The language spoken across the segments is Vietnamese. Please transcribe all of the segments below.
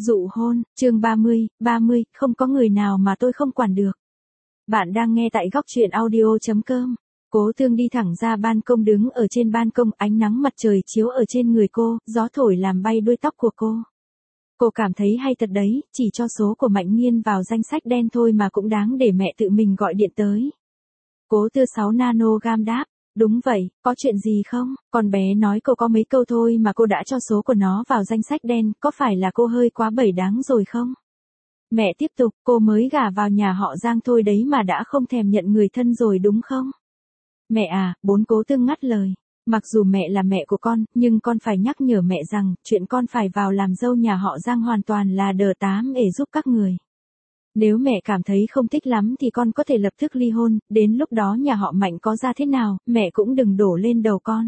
Dụ hôn, chương 30, không có người nào mà tôi không quản được. Bạn đang nghe tại góc truyện audio.com. Cố Thương đi thẳng ra ban công, đứng ở trên ban công, ánh nắng mặt trời chiếu ở trên người cô, gió thổi làm bay đuôi tóc của cô. Cô cảm thấy hay thật đấy, chỉ cho số của Mạnh Nghiên vào danh sách đen thôi mà cũng đáng để mẹ tự mình gọi điện tới. Cố Tư 6 nanogram đáp. Đúng vậy, có chuyện gì không? Con bé nói cô có mấy câu thôi mà cô đã cho số của nó vào danh sách đen, có phải là cô hơi quá bẩy đáng rồi không? Mẹ tiếp tục, cô mới gả vào nhà họ Giang thôi đấy mà đã không thèm nhận người thân rồi đúng không? Mẹ à, Cố Tương ngắt lời. Mặc dù mẹ là mẹ của con, nhưng con phải nhắc nhở mẹ rằng, chuyện con phải vào làm dâu nhà họ Giang hoàn toàn là đờ tám để giúp các người. Nếu mẹ cảm thấy không thích lắm thì con có thể lập tức ly hôn, đến lúc đó nhà họ Mạnh có ra thế nào, mẹ cũng đừng đổ lên đầu con.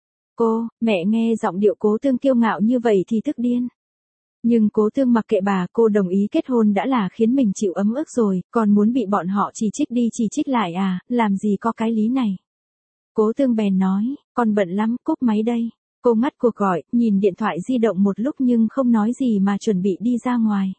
Mẹ nghe giọng điệu Cố Tương kiêu ngạo như vậy thì tức điên. Nhưng Cố Tương mặc kệ bà, cô đồng ý kết hôn đã là khiến mình chịu ấm ức rồi, còn muốn bị bọn họ chỉ trích đi chỉ trích lại à, làm gì có cái lý này. Cố Tương bèn nói, con bận lắm, cúp máy đây. Cô ngắt cuộc gọi, nhìn điện thoại di động một lúc nhưng không nói gì mà chuẩn bị đi ra ngoài.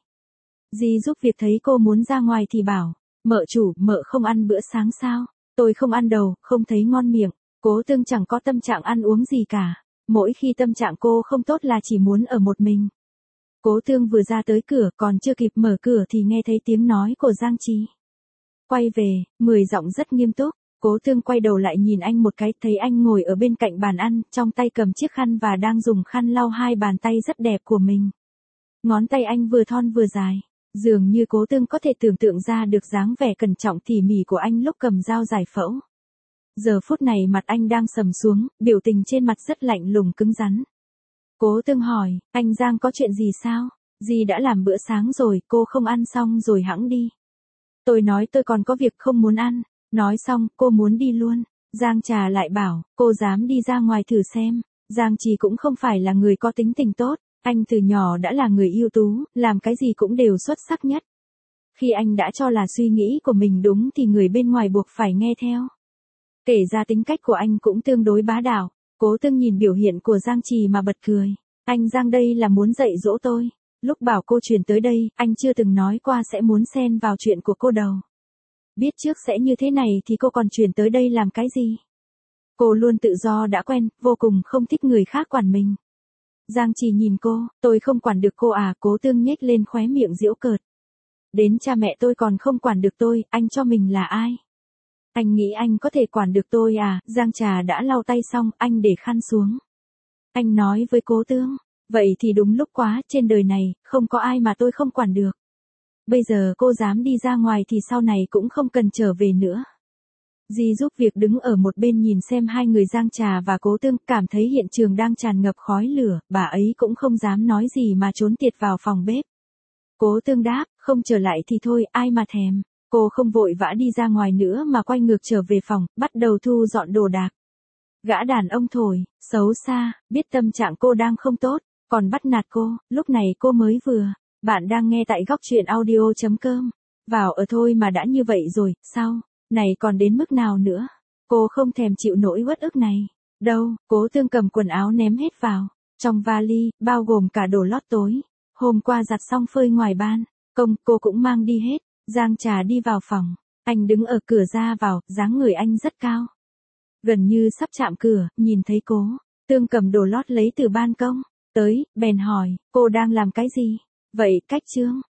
Dì giúp việc thấy cô muốn ra ngoài thì bảo, mợ chủ, mợ không ăn bữa sáng sao? Tôi không ăn đâu, không thấy ngon miệng. Cố Tương chẳng có tâm trạng ăn uống gì cả. Mỗi khi tâm trạng cô không tốt là chỉ muốn ở một mình. Cố Tương vừa ra tới cửa, còn chưa kịp mở cửa thì nghe thấy tiếng nói của Giang Trì. Quay về, 10 giọng rất nghiêm túc. Cố Tương quay đầu lại nhìn anh một cái, thấy anh ngồi ở bên cạnh bàn ăn, trong tay cầm chiếc khăn và đang dùng khăn lau hai bàn tay rất đẹp của mình. Ngón tay anh vừa thon vừa dài. Dường như Cố Tương có thể tưởng tượng ra được dáng vẻ cẩn trọng tỉ mỉ của anh lúc cầm dao giải phẫu. Giờ phút này mặt anh đang sầm xuống, biểu tình trên mặt rất lạnh lùng cứng rắn. Cố Tương hỏi, anh Giang có chuyện gì sao? Dì đã làm bữa sáng rồi, cô không ăn xong rồi hẵng đi. Tôi nói tôi còn có việc không muốn ăn. Nói xong, cô muốn đi luôn. Giang Trà lại bảo, cô dám đi ra ngoài thử xem. Giang Trì cũng không phải là người có tính tình tốt. Anh từ nhỏ đã là người ưu tú, làm cái gì cũng đều xuất sắc nhất. Khi anh đã cho là suy nghĩ của mình đúng thì người bên ngoài buộc phải nghe theo. Kể ra tính cách của anh cũng tương đối bá đạo. Cố Tương nhìn biểu hiện của Giang Trì mà bật cười. Anh Giang đây là muốn dạy dỗ tôi. Lúc bảo cô chuyển tới đây, anh chưa từng nói qua sẽ muốn xen vào chuyện của cô đâu. Biết trước sẽ như thế này thì cô còn chuyển tới đây làm cái gì? Cô luôn tự do đã quen, vô cùng không thích người khác quản mình. Giang Trì nhìn cô, tôi không quản được cô à? Cố Tương nhếch lên khóe miệng giễu cợt. Đến cha mẹ tôi còn không quản được tôi, anh cho mình là ai? Anh nghĩ anh có thể quản được tôi à? Giang Trà đã lau tay xong, anh để khăn xuống. Anh nói với Cố Tương, vậy thì đúng lúc quá, trên đời này, không có ai mà tôi không quản được. Bây giờ cô dám đi ra ngoài thì sau này cũng không cần trở về nữa. Dì giúp việc đứng ở một bên nhìn xem hai người Giang Trà và Cố Tương, cảm thấy hiện trường đang tràn ngập khói lửa, bà ấy cũng không dám nói gì mà trốn tiệt vào phòng bếp. Cố Tương đáp, không trở lại thì thôi, ai mà thèm. Cô không vội vã đi ra ngoài nữa mà quay ngược trở về phòng, bắt đầu thu dọn đồ đạc. Gã đàn ông thổi, xấu xa, biết tâm trạng cô đang không tốt, còn bắt nạt cô, lúc này cô mới vừa. Bạn đang nghe tại góc truyện audio.com. Vào ở thôi mà đã như vậy rồi, sao? Này còn đến mức nào nữa? Cô không thèm chịu nỗi uất ức này. Đâu, Cố Tương cầm quần áo ném hết vào. Trong vali, bao gồm cả đồ lót tối. Hôm qua giặt xong phơi ngoài ban. Cô cũng mang đi hết. Giang Trà đi vào phòng. Anh đứng ở cửa ra vào, dáng người anh rất cao. Gần như sắp chạm cửa, nhìn thấy Cố Tương cầm đồ lót lấy từ ban công. Tới, bèn hỏi, cô đang làm cái gì? Vậy cách chương.